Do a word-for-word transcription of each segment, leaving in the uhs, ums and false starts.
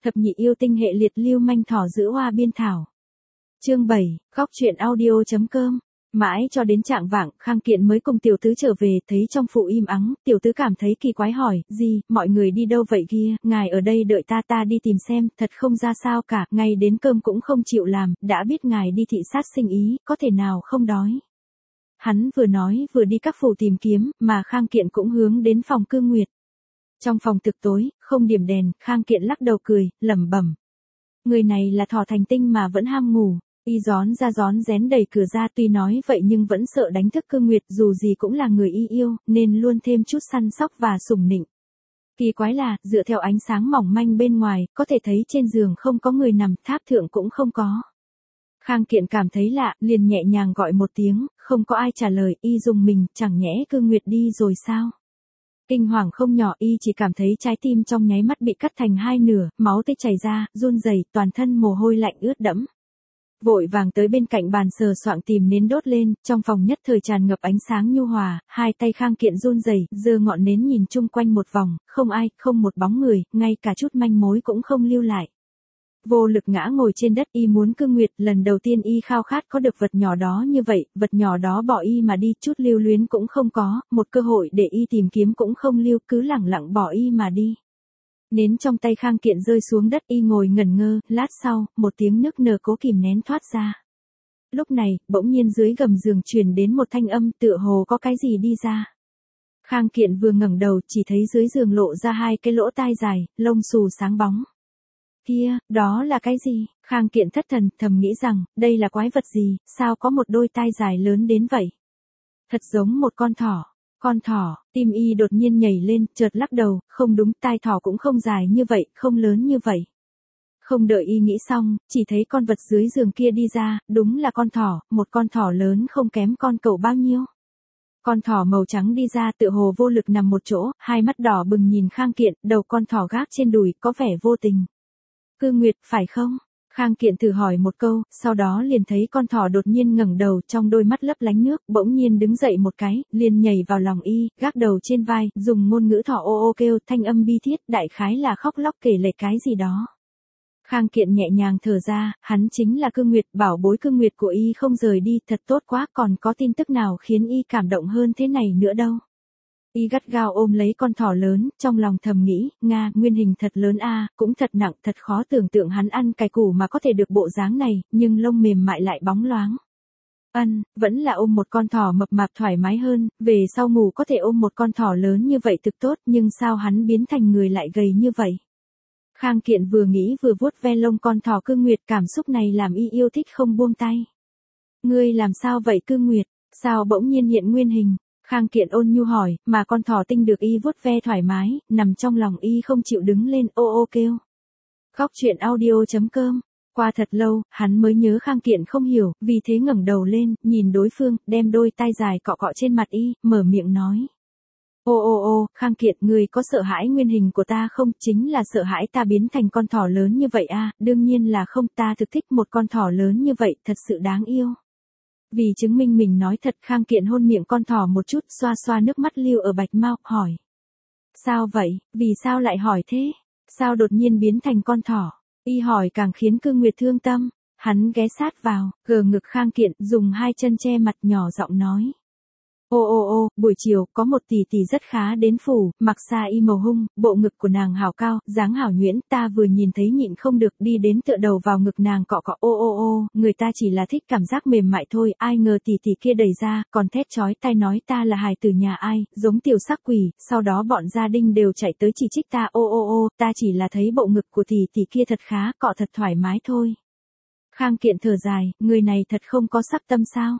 Thập nhị yêu tinh hệ liệt lưu manh thỏ giữa hoa biên thảo. Chương bảy, góc truyện audio.com. Mãi cho đến trạng vạng, Khang Kiện mới cùng tiểu tứ trở về, thấy trong phủ im ắng, tiểu tứ cảm thấy kỳ quái hỏi, gì, mọi người đi đâu vậy kia, ngài ở đây đợi ta ta đi tìm xem, thật không ra sao cả, ngay đến cơm cũng không chịu làm, đã biết ngài đi thị sát sinh ý, có thể nào không đói. Hắn vừa nói vừa đi các phủ tìm kiếm, mà Khang Kiện cũng hướng đến phòng Cư Nguyệt. Trong phòng thực tối, không điểm đèn, Khang Kiện lắc đầu cười, lẩm bẩm. Người này là thỏ thành tinh mà vẫn ham ngủ. Y gión ra gión rén đẩy cửa ra, tuy nói vậy nhưng vẫn sợ đánh thức Cư Nguyệt, dù gì cũng là người y yêu, nên luôn thêm chút săn sóc và sủng nịnh. Kỳ quái là, dựa theo ánh sáng mỏng manh bên ngoài, có thể thấy trên giường không có người nằm, tháp thượng cũng không có. Khang Kiện cảm thấy lạ, liền nhẹ nhàng gọi một tiếng, không có ai trả lời, y dùng mình, chẳng nhẽ Cư Nguyệt đi rồi sao? Kinh hoàng không nhỏ, y chỉ cảm thấy trái tim trong nháy mắt bị cắt thành hai nửa, máu tươi chảy ra, run rẩy, toàn thân mồ hôi lạnh ướt đẫm. Vội vàng tới bên cạnh bàn sờ soạng tìm nến đốt lên, trong phòng nhất thời tràn ngập ánh sáng nhu hòa, hai tay Khang Kiện run rẩy, giơ ngọn nến nhìn chung quanh một vòng, không ai, không một bóng người, ngay cả chút manh mối cũng không lưu lại. Vô lực ngã ngồi trên đất, y muốn Cư Nguyệt, lần đầu tiên y khao khát có được vật nhỏ đó như vậy, vật nhỏ đó bỏ y mà đi, chút lưu luyến cũng không có, một cơ hội để y tìm kiếm cũng không lưu, cứ lẳng lặng bỏ y mà đi. Nến trong tay Khang Kiện rơi xuống đất, y ngồi ngẩn ngơ, lát sau, một tiếng nức nở cố kìm nén thoát ra. Lúc này, bỗng nhiên dưới gầm giường truyền đến một thanh âm, tựa hồ có cái gì đi ra. Khang Kiện vừa ngẩng đầu, chỉ thấy dưới giường lộ ra hai cái lỗ tai dài, lông xù sáng bóng. Kia, đó là cái gì? Khang Kiện thất thần, thầm nghĩ rằng, đây là quái vật gì, sao có một đôi tai dài lớn đến vậy? Thật giống một con thỏ. Con thỏ, tim y đột nhiên nhảy lên, chợt lắc đầu, không đúng, tai thỏ cũng không dài như vậy, không lớn như vậy. Không đợi y nghĩ xong, chỉ thấy con vật dưới giường kia đi ra, đúng là con thỏ, một con thỏ lớn không kém con cậu bao nhiêu. Con thỏ màu trắng đi ra, tựa hồ vô lực nằm một chỗ, hai mắt đỏ bừng nhìn Khang Kiện, đầu con thỏ gác trên đùi, có vẻ vô tình. Cư Nguyệt, phải không? Khang Kiện thử hỏi một câu, sau đó liền thấy con thỏ đột nhiên ngẩng đầu, trong đôi mắt lấp lánh nước, bỗng nhiên đứng dậy một cái, liền nhảy vào lòng y, gác đầu trên vai, dùng ngôn ngữ thỏ ô ô kêu, thanh âm bi thiết, đại khái là khóc lóc kể lể cái gì đó. Khang Kiện nhẹ nhàng thở ra, hắn chính là Cư Nguyệt, bảo bối Cư Nguyệt của y không rời đi, thật tốt quá, còn có tin tức nào khiến y cảm động hơn thế này nữa đâu. Y gắt gao ôm lấy con thỏ lớn, trong lòng thầm nghĩ, Nga, nguyên hình thật lớn a, cũng thật nặng, thật khó tưởng tượng hắn ăn cải củ mà có thể được bộ dáng này, nhưng lông mềm mại lại bóng loáng. Ân, vẫn là ôm một con thỏ mập mạp thoải mái hơn, về sau ngủ có thể ôm một con thỏ lớn như vậy thực tốt, nhưng sao hắn biến thành người lại gầy như vậy? Khang Kiện vừa nghĩ vừa vuốt ve lông con thỏ Cư Nguyệt, cảm xúc này làm y yêu thích không buông tay. Ngươi làm sao vậy Cư Nguyệt, sao bỗng nhiên hiện nguyên hình? Khang Kiện ôn nhu hỏi, mà con thỏ tinh được y vuốt ve thoải mái, nằm trong lòng y không chịu đứng lên, ô ô kêu. Góc truyện audio.com. Qua thật lâu, hắn mới nhớ Khang Kiện không hiểu, vì thế ngẩng đầu lên, nhìn đối phương, đem đôi tai dài cọ cọ trên mặt y, mở miệng nói. Ô ô ô, Khang Kiện, người có sợ hãi nguyên hình của ta không? Chính là sợ hãi ta biến thành con thỏ lớn như vậy a, đương nhiên là không, ta thực thích một con thỏ lớn như vậy, thật sự đáng yêu. Vì chứng minh mình nói thật, Khang Kiện hôn miệng con thỏ một chút, xoa xoa nước mắt lưu ở bạch mao, hỏi. Sao vậy, vì sao lại hỏi thế? Sao đột nhiên biến thành con thỏ? Y hỏi càng khiến Cư Nguyệt thương tâm, hắn ghé sát vào, gờ ngực Khang Kiện, dùng hai chân che mặt nhỏ giọng nói. Ô ô ô, buổi chiều, có một tỷ tỷ rất khá đến phủ, mặc sa y màu hung, bộ ngực của nàng hảo cao, dáng hảo nhuyễn, ta vừa nhìn thấy nhịn không được, đi đến tựa đầu vào ngực nàng cọ cọ, ô ô ô, người ta chỉ là thích cảm giác mềm mại thôi, ai ngờ tỷ tỷ kia đẩy ra, còn thét chói tai nói ta là hài tử nhà ai, giống tiểu sắc quỷ, sau đó bọn gia đình đều chạy tới chỉ trích ta, ô ô ô, ta chỉ là thấy bộ ngực của tỷ tỷ kia thật khá, cọ thật thoải mái thôi. Khang Kiện thở dài, người này thật không có sắc tâm sao?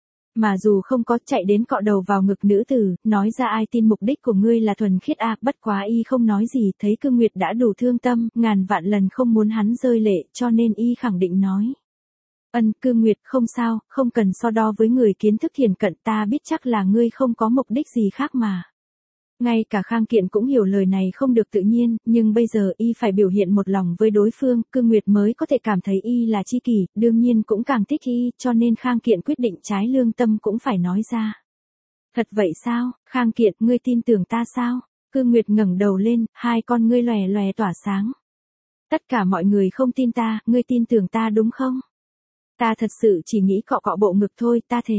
Mà dù không có, chạy đến cọ đầu vào ngực nữ tử, nói ra ai tin mục đích của ngươi là thuần khiết a, bất quá y không nói gì, thấy Cư Nguyệt đã đủ thương tâm, ngàn vạn lần không muốn hắn rơi lệ, cho nên y khẳng định nói. Ân, Cư Nguyệt, không sao, không cần so đo với người kiến thức thiền cận, ta biết chắc là ngươi không có mục đích gì khác mà. Ngay cả Khang Kiện cũng hiểu lời này không được tự nhiên, nhưng bây giờ y phải biểu hiện một lòng với đối phương, Cư Nguyệt mới có thể cảm thấy y là tri kỷ, đương nhiên cũng càng thích y, cho nên Khang Kiện quyết định trái lương tâm cũng phải nói ra. Thật vậy sao, Khang Kiện, ngươi tin tưởng ta sao? Cư Nguyệt ngẩng đầu lên, hai con ngươi lòe lòe tỏa sáng. Tất cả mọi người không tin ta, ngươi tin tưởng ta đúng không? Ta thật sự chỉ nghĩ cọ cọ bộ ngực thôi, ta thề.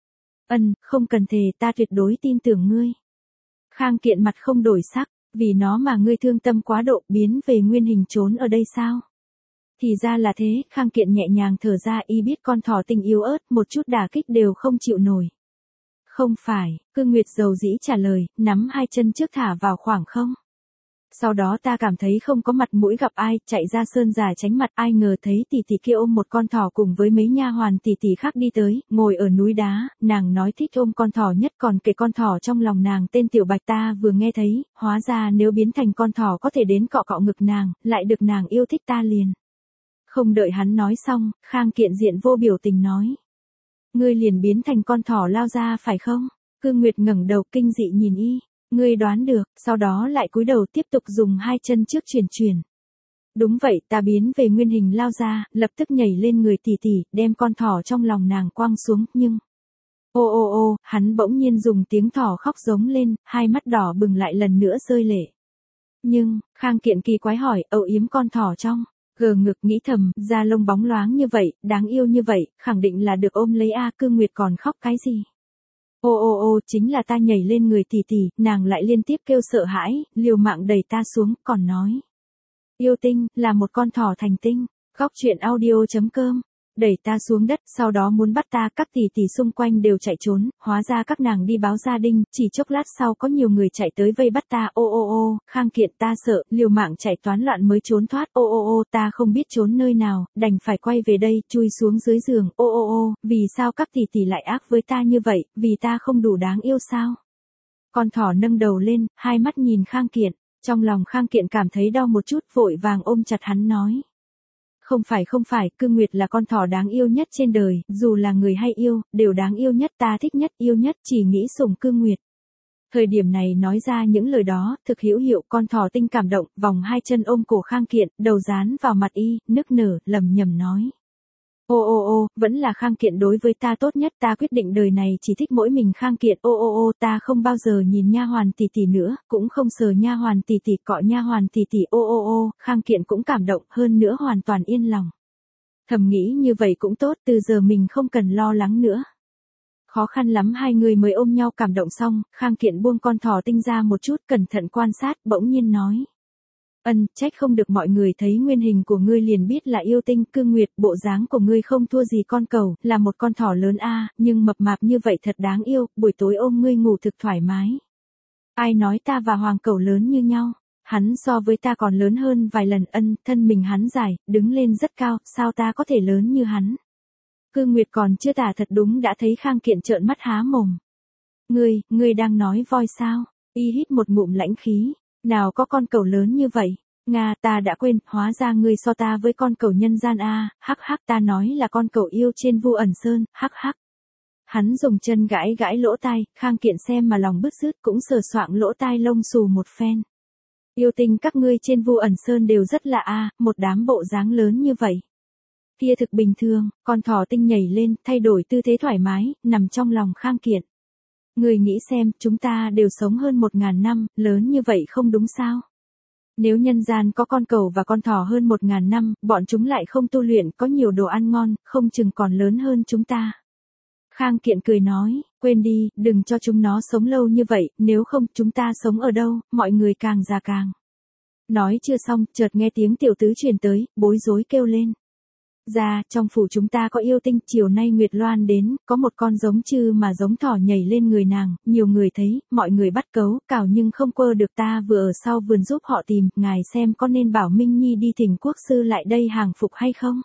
Ân, không cần thề, ta tuyệt đối tin tưởng ngươi. Khang Kiện mặt không đổi sắc, vì nó mà ngươi thương tâm quá độ biến về nguyên hình trốn ở đây sao? Thì ra là thế, Khang Kiện nhẹ nhàng thở ra, y biết con thỏ tinh yếu ớt, một chút đả kích đều không chịu nổi. Không phải, Cương Nguyệt dầu dĩ trả lời, nắm hai chân trước thả vào khoảng không. Sau đó ta cảm thấy không có mặt mũi gặp ai, chạy ra sơn giả tránh mặt, ai ngờ thấy tỷ tỷ kia ôm một con thỏ cùng với mấy nha hoàn tỷ tỷ khác đi tới, ngồi ở núi đá, nàng nói thích ôm con thỏ nhất, còn kể con thỏ trong lòng nàng tên Tiểu Bạch, ta vừa nghe thấy, hóa ra nếu biến thành con thỏ có thể đến cọ cọ ngực nàng, lại được nàng yêu thích ta liền. Không đợi hắn nói xong, Khang Kiện diện vô biểu tình nói. Ngươi liền biến thành con thỏ lao ra phải không? Cương Nguyệt ngẩng đầu kinh dị nhìn y. Ngươi đoán được, sau đó lại cúi đầu tiếp tục dùng hai chân trước chuyển chuyển. Đúng vậy, ta biến về nguyên hình lao ra, lập tức nhảy lên người tỷ tỷ, đem con thỏ trong lòng nàng quăng xuống, nhưng... Ô ô ô, hắn bỗng nhiên dùng tiếng thỏ khóc giống lên, hai mắt đỏ bừng lại lần nữa rơi lệ. Nhưng, Khang Kiện kỳ quái hỏi, âu yếm con thỏ trong... Gờ ngực nghĩ thầm, da lông bóng loáng như vậy, đáng yêu như vậy, khẳng định là được ôm lấy a. Cương Nguyệt còn khóc cái gì? Ô ô ô, chính là ta nhảy lên người tỷ tỷ, nàng lại liên tiếp kêu sợ hãi, liều mạng đẩy ta xuống, còn nói. Yêu tinh, là một con thỏ thành tinh, góc truyện audio chấm com. Đẩy ta xuống đất, sau đó muốn bắt ta, các tỷ tỷ xung quanh đều chạy trốn, hóa ra các nàng đi báo gia đình, chỉ chốc lát sau có nhiều người chạy tới vây bắt ta, ô ô ô, Khang Kiện ta sợ, liều mạng chạy toán loạn mới trốn thoát, ô ô ô, ta không biết trốn nơi nào, đành phải quay về đây, chui xuống dưới giường, ô ô ô, vì sao các tỷ tỷ lại ác với ta như vậy, vì ta không đủ đáng yêu sao? Con thỏ nâng đầu lên, hai mắt nhìn Khang Kiện, trong lòng Khang Kiện cảm thấy đau một chút, vội vàng ôm chặt hắn nói. Không phải không phải, Cương Nguyệt là con thỏ đáng yêu nhất trên đời, dù là người hay yêu, đều đáng yêu nhất, ta thích nhất, yêu nhất, chỉ nghĩ sủng Cương Nguyệt. Thời điểm này nói ra những lời đó, thực hữu hiệu, con thỏ tinh cảm động, vòng hai chân ôm cổ Khang Kiện, đầu dán vào mặt y, nức nở, lầm nhầm nói. Ô ô ô, vẫn là Khang Kiện đối với ta tốt nhất, ta quyết định đời này chỉ thích mỗi mình Khang Kiện, ô ô ô, ta không bao giờ nhìn nha hoàn tỷ tỷ nữa, cũng không sờ nha hoàn tỷ tỷ, cọ nha hoàn tỷ tỷ, ô ô ô, Khang Kiện cũng cảm động, hơn nữa hoàn toàn yên lòng. Thầm nghĩ như vậy cũng tốt, từ giờ mình không cần lo lắng nữa. Khó khăn lắm hai người mới ôm nhau cảm động xong, Khang Kiện buông con thỏ tinh ra một chút, cẩn thận quan sát, bỗng nhiên nói. Ân, trách không được mọi người thấy nguyên hình của ngươi liền biết là yêu tinh. Cương Nguyệt, bộ dáng của ngươi không thua gì con cẩu, là một con thỏ lớn a, nhưng mập mạp như vậy thật đáng yêu, buổi tối ôm ngươi ngủ thực thoải mái. Ai nói ta và hoàng cẩu lớn như nhau, hắn so với ta còn lớn hơn vài lần. Ân, thân mình hắn dài, đứng lên rất cao, sao ta có thể lớn như hắn? Cương Nguyệt còn chưa tả thật đúng đã thấy Khang Kiện trợn mắt há mồm. Ngươi, ngươi đang nói voi sao? Y hít một ngụm lãnh khí. Nào có con cẩu lớn như vậy? Nga, ta đã quên, hóa ra ngươi so ta với con cẩu nhân gian a, hắc hắc, ta nói là con cẩu yêu trên Vu Ẩn Sơn, hắc hắc. Hắn dùng chân gãi gãi lỗ tai, Khang Kiện xem mà lòng bứt rứt, cũng sờ soạng lỗ tai lông xù một phen. Yêu tinh các ngươi trên Vu Ẩn Sơn đều rất lạ a, một đám bộ dáng lớn như vậy. Kia thực bình thường, con thỏ tinh nhảy lên, thay đổi tư thế thoải mái, nằm trong lòng Khang Kiện. Người nghĩ xem, chúng ta đều sống hơn một ngàn năm, lớn như vậy không đúng sao? Nếu nhân gian có con cẩu và con thỏ hơn một ngàn năm, bọn chúng lại không tu luyện, có nhiều đồ ăn ngon, không chừng còn lớn hơn chúng ta. Khang Kiện cười nói, quên đi, đừng cho chúng nó sống lâu như vậy, nếu không chúng ta sống ở đâu, mọi người càng già càng. Nói chưa xong, chợt nghe tiếng tiểu tứ truyền tới, bối rối kêu lên. Ra, trong phủ chúng ta có yêu tinh, chiều nay Nguyệt Loan đến, có một con giống chư mà giống thỏ nhảy lên người nàng, nhiều người thấy, mọi người bắt cấu, cào nhưng không quơ được, ta vừa ở sau vườn giúp họ tìm, ngài xem có nên bảo Minh Nhi đi thỉnh quốc sư lại đây hàng phục hay không?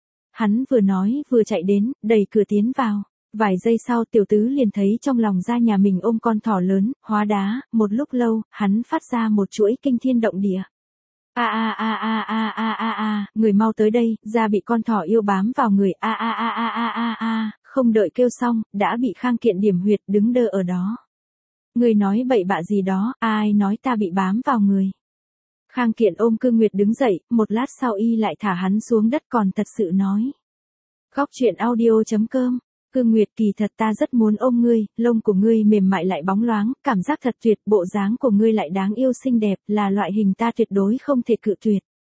Hắn vừa nói, vừa chạy đến, đẩy cửa tiến vào. Vài giây sau tiểu tứ liền thấy trong lòng ra nhà mình ôm con thỏ lớn, hóa đá, một lúc lâu, hắn phát ra một chuỗi kinh thiên động địa. A a a a a a a a, người mau tới đây, ra bị con thỏ yêu bám vào người, a a a a a a a, không đợi kêu xong, đã bị Khang Kiện điểm huyệt đứng đơ ở đó. Người nói bậy bạ gì đó, ai nói ta bị bám vào người. Khang Kiện ôm Cương Nguyệt đứng dậy, một lát sau y lại thả hắn xuống đất còn thật sự nói. Góc truyện audio chấm com. Cương Nguyệt, kỳ thật ta rất muốn ôm ngươi, lông của ngươi mềm mại lại bóng loáng, cảm giác thật tuyệt, bộ dáng của ngươi lại đáng yêu xinh đẹp, là loại hình ta tuyệt đối không thể cự tuyệt.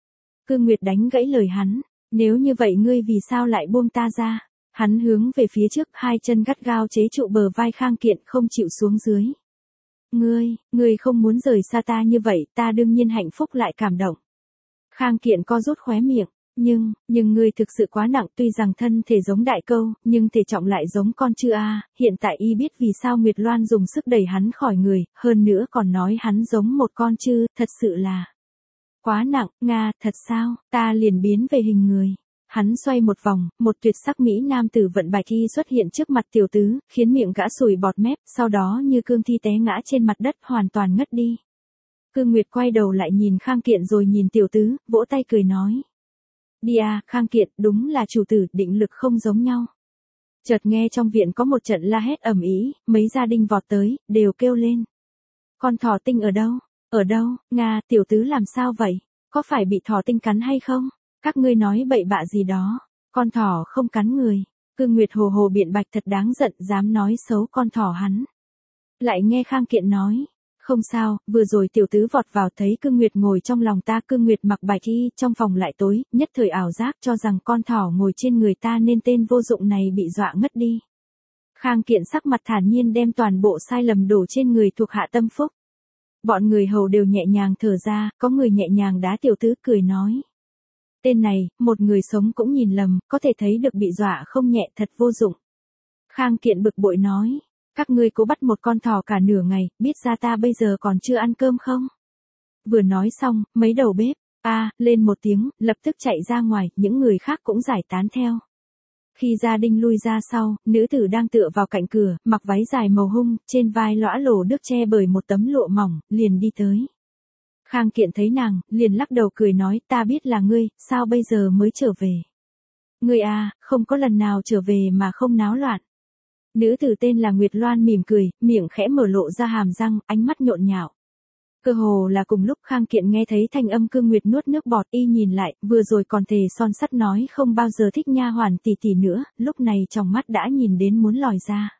Cương Nguyệt đánh gãy lời hắn. Nếu như vậy ngươi vì sao lại buông ta ra? Hắn hướng về phía trước, hai chân gắt gao chế trụ bờ vai Khang Kiện không chịu xuống dưới. Ngươi, ngươi không muốn rời xa ta như vậy, ta đương nhiên hạnh phúc lại cảm động. Khang Kiện co rút khóe miệng, nhưng, nhưng ngươi thực sự quá nặng, tuy rằng thân thể giống đại câu, nhưng thể trọng lại giống con trư a. Hiện tại y biết vì sao Nguyệt Loan dùng sức đẩy hắn khỏi người, hơn nữa còn nói hắn giống một con trư, thật sự là quá nặng. Nga, thật sao? Ta liền biến về hình người. Hắn xoay một vòng, một tuyệt sắc mỹ nam tử vận bạch y xuất hiện trước mặt tiểu tứ, khiến miệng gã sùi bọt mép, sau đó như cương thi té ngã trên mặt đất hoàn toàn ngất đi. Cương Nguyệt quay đầu lại nhìn Khang Kiện rồi nhìn tiểu tứ, vỗ tay cười nói. Đi à, Khang Kiện, đúng là chủ tử, định lực không giống nhau. Chợt nghe trong viện có một trận la hét ầm ĩ, mấy gia đình vọt tới, đều kêu lên. Con thỏ tinh ở đâu? Ở đâu? Nga, tiểu tứ làm sao vậy? Có phải bị thỏ tinh cắn hay không? Các ngươi nói bậy bạ gì đó, con thỏ không cắn người. Cương Nguyệt hồ hồ biện bạch thật đáng giận, dám nói xấu con thỏ hắn. Lại nghe Khang Kiện nói, không sao, vừa rồi tiểu tứ vọt vào thấy Cương Nguyệt ngồi trong lòng ta. Cương Nguyệt mặc bạch y, trong phòng lại tối, nhất thời ảo giác cho rằng con thỏ ngồi trên người ta nên tên vô dụng này bị dọa ngất đi. Khang Kiện sắc mặt thản nhiên đem toàn bộ sai lầm đổ trên người thuộc hạ Tâm Phúc. Bọn người hầu đều nhẹ nhàng thở ra, có người nhẹ nhàng đá tiểu tứ cười nói. Tên này, một người sống cũng nhìn lầm, có thể thấy được bị dọa không nhẹ, thật vô dụng. Khang Kiện bực bội nói, các ngươi cố bắt một con thỏ cả nửa ngày, biết ra ta bây giờ còn chưa ăn cơm không? Vừa nói xong, mấy đầu bếp, a à, lên một tiếng, lập tức chạy ra ngoài, những người khác cũng giải tán theo. Khi gia đình lui ra sau, nữ tử đang tựa vào cạnh cửa, mặc váy dài màu hung, trên vai lõa lổ đước che bởi một tấm lụa mỏng, liền đi tới. Khang Kiện thấy nàng, liền lắc đầu cười nói, ta biết là ngươi, sao bây giờ mới trở về? Ngươi à, không có lần nào trở về mà không náo loạn. Nữ tử tên là Nguyệt Loan mỉm cười, miệng khẽ mở lộ ra hàm răng, ánh mắt nhộn nhạo. Cơ hồ là cùng lúc Khang Kiện nghe thấy thanh âm Cương Nguyệt nuốt nước bọt, y nhìn lại, vừa rồi còn thề son sắt nói không bao giờ thích nha hoàn tỷ tỷ nữa, lúc này trong mắt đã nhìn đến muốn lòi ra.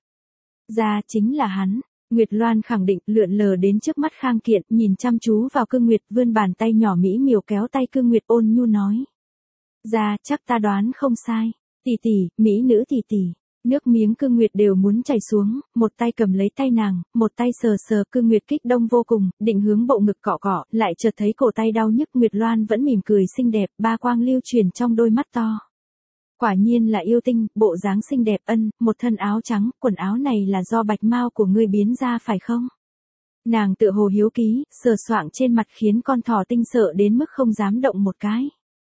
Ra chính là hắn. Nguyệt Loan khẳng định, lượn lờ đến trước mắt Khang Kiện, nhìn chăm chú vào Cương Nguyệt, vươn bàn tay nhỏ mỹ miều kéo tay Cương Nguyệt ôn nhu nói. Ra, chắc ta đoán không sai. Tỷ tỷ, mỹ nữ tỷ tỷ. Nước miếng Cương Nguyệt đều muốn chảy xuống, một tay cầm lấy tay nàng, một tay sờ sờ. Cương Nguyệt kích động vô cùng, định hướng bộ ngực cọ cọ, lại chợt thấy cổ tay đau nhức. Nguyệt Loan vẫn mỉm cười xinh đẹp, ba quang lưu truyền trong đôi mắt to. Quả nhiên là yêu tinh, bộ dáng xinh đẹp. Ân, một thân áo trắng, quần áo này là do bạch mao của ngươi biến ra phải không? Nàng tự hồ hiếu ký, sờ soạng trên mặt khiến con thỏ tinh sợ đến mức không dám động một cái.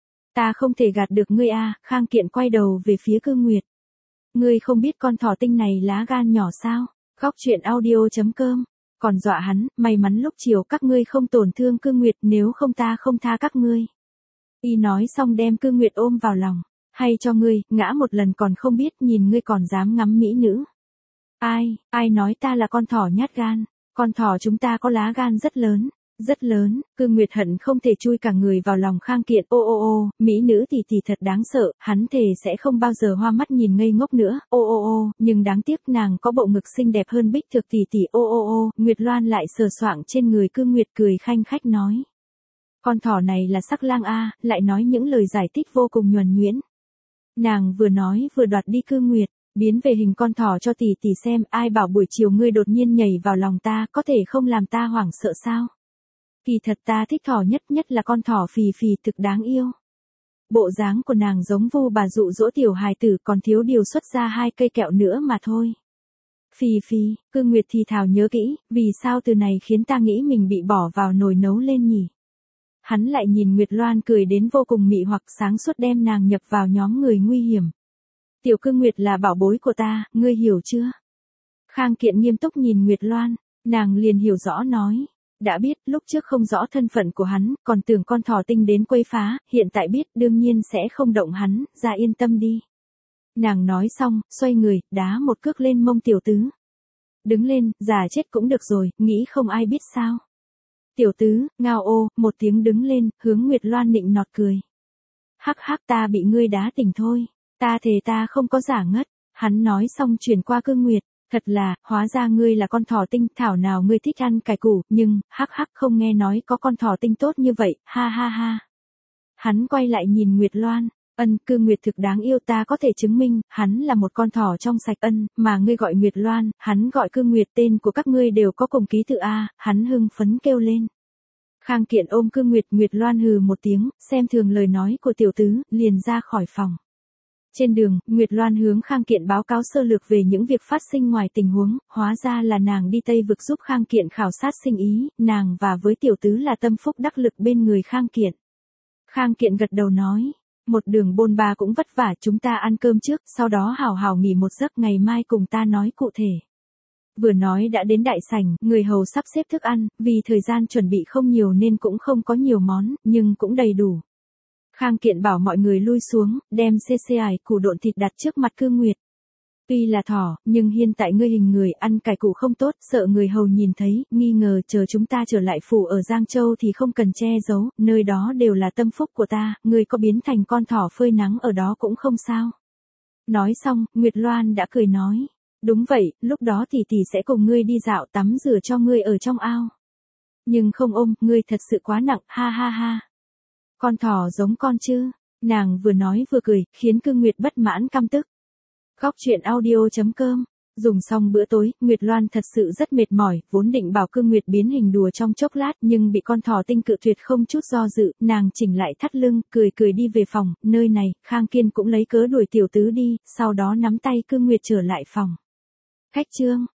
Ta không thể gạt được ngươi a. Khang Kiện quay đầu về phía Cương Nguyệt. Ngươi không biết con thỏ tinh này lá gan nhỏ sao? Góc truyện audio chấm com. Còn dọa hắn, may mắn lúc chiều các ngươi không tổn thương Cương Nguyệt, nếu không ta không tha các ngươi. Y nói xong đem Cương Nguyệt ôm vào lòng. Hay cho ngươi, ngã một lần còn không biết, nhìn ngươi còn dám ngắm mỹ nữ. Ai, ai nói ta là con thỏ nhát gan? Con thỏ chúng ta có lá gan rất lớn, rất lớn. Cương Nguyệt hận không thể chui cả người vào lòng Khang Kiện. Ô ô ô, mỹ nữ tỷ tỷ thật đáng sợ, hắn thề sẽ không bao giờ hoa mắt nhìn ngây ngốc nữa. Ô ô ô, nhưng đáng tiếc nàng có bộ ngực xinh đẹp hơn Bích Thực tỷ tỷ. Ô ô ô, Nguyệt Loan lại sờ soạng trên người Cương Nguyệt cười khanh khách nói. Con thỏ này là sắc lang a, lại nói những lời giải thích vô cùng nhuần nhuyễn. Nàng vừa nói vừa đoạt đi Cương Nguyệt, biến về hình con thỏ cho tỷ tỷ xem, ai bảo buổi chiều ngươi đột nhiên nhảy vào lòng ta, có thể không làm ta hoảng sợ sao? Kỳ thật ta thích thỏ nhất, nhất là con thỏ phì phì thực đáng yêu. Bộ dáng của nàng giống Vu bà dụ dỗ tiểu hài tử, còn thiếu điều xuất ra hai cây kẹo nữa mà thôi. Phì phì, Cương Nguyệt thì thào nhớ kỹ, vì sao từ này khiến ta nghĩ mình bị bỏ vào nồi nấu lên nhỉ? Hắn lại nhìn Nguyệt Loan cười đến vô cùng mị hoặc, sáng suốt đem nàng nhập vào nhóm người nguy hiểm. Tiểu Cương Nguyệt là bảo bối của ta, ngươi hiểu chưa? Khang Kiện nghiêm túc nhìn Nguyệt Loan, nàng liền hiểu rõ nói. Đã biết, lúc trước không rõ thân phận của hắn, còn tưởng con thỏ tinh đến quấy phá, hiện tại biết đương nhiên sẽ không động hắn, ra yên tâm đi. Nàng nói xong, xoay người, đá một cước lên mông tiểu tứ. Đứng lên, già chết cũng được rồi, nghĩ không ai biết sao. Tiểu tứ, ngao ô, một tiếng đứng lên, hướng Nguyệt Loan nịnh nọt cười. Hắc hắc, ta bị ngươi đá tỉnh thôi, ta thề ta không có giả ngất. Hắn nói xong chuyển qua Cương Nguyệt, thật là, hóa ra ngươi là con thỏ tinh, thảo nào ngươi thích ăn cải củ, nhưng, hắc hắc không nghe nói có con thỏ tinh tốt như vậy, ha ha ha. hắn quay lại nhìn Nguyệt Loan. Ân, Cư Nguyệt thực đáng yêu, ta có thể chứng minh, hắn là một con thỏ trong sạch. Ân, mà ngươi gọi Nguyệt Loan, hắn gọi Cư Nguyệt, tên của các ngươi đều có cùng ký tự A, hắn hưng phấn kêu lên. Khang Kiện ôm Cư Nguyệt, Nguyệt Loan hừ một tiếng, xem thường lời nói của tiểu tứ, liền ra khỏi phòng. Trên đường, Nguyệt Loan hướng Khang Kiện báo cáo sơ lược về những việc phát sinh ngoài tình huống, hóa ra là nàng đi Tây Vực giúp Khang Kiện khảo sát sinh ý, nàng và với tiểu tứ là tâm phúc đắc lực bên người Khang Kiện. Khang Kiện gật đầu nói, một đường bôn ba cũng vất vả, chúng ta ăn cơm trước, sau đó hào hào nghỉ một giấc, ngày mai cùng ta nói cụ thể. Vừa nói đã đến đại sảnh, người hầu sắp xếp thức ăn, vì thời gian chuẩn bị không nhiều nên cũng không có nhiều món, nhưng cũng đầy đủ. Khang Kiện bảo mọi người lui xuống, đem xê xê ải củ độn thịt đặt trước mặt Cư Nguyệt. Tuy là thỏ, nhưng hiện tại ngươi hình người ăn cải củ không tốt, sợ người hầu nhìn thấy, nghi ngờ, chờ chúng ta trở lại phủ ở Giang Châu thì không cần che giấu, nơi đó đều là tâm phúc của ta, ngươi có biến thành con thỏ phơi nắng ở đó cũng không sao. Nói xong, Nguyệt Loan đã cười nói, đúng vậy, lúc đó tỷ tỷ sẽ cùng ngươi đi dạo tắm rửa cho ngươi ở trong ao. Nhưng không ôm, ngươi thật sự quá nặng, ha ha ha. Con thỏ giống con chứ, nàng vừa nói vừa cười, khiến Cư Nguyệt bất mãn căm tức. Góc truyện audio chấm com. Dùng xong bữa tối, Nguyệt Loan thật sự rất mệt mỏi, vốn định bảo Cư Nguyệt biến hình đùa trong chốc lát nhưng bị con thỏ tinh cự tuyệt không chút do dự, nàng chỉnh lại thắt lưng, cười cười đi về phòng, nơi này, Khang Kiên cũng lấy cớ đuổi tiểu tứ đi, sau đó nắm tay Cư Nguyệt trở lại phòng. Khách trương.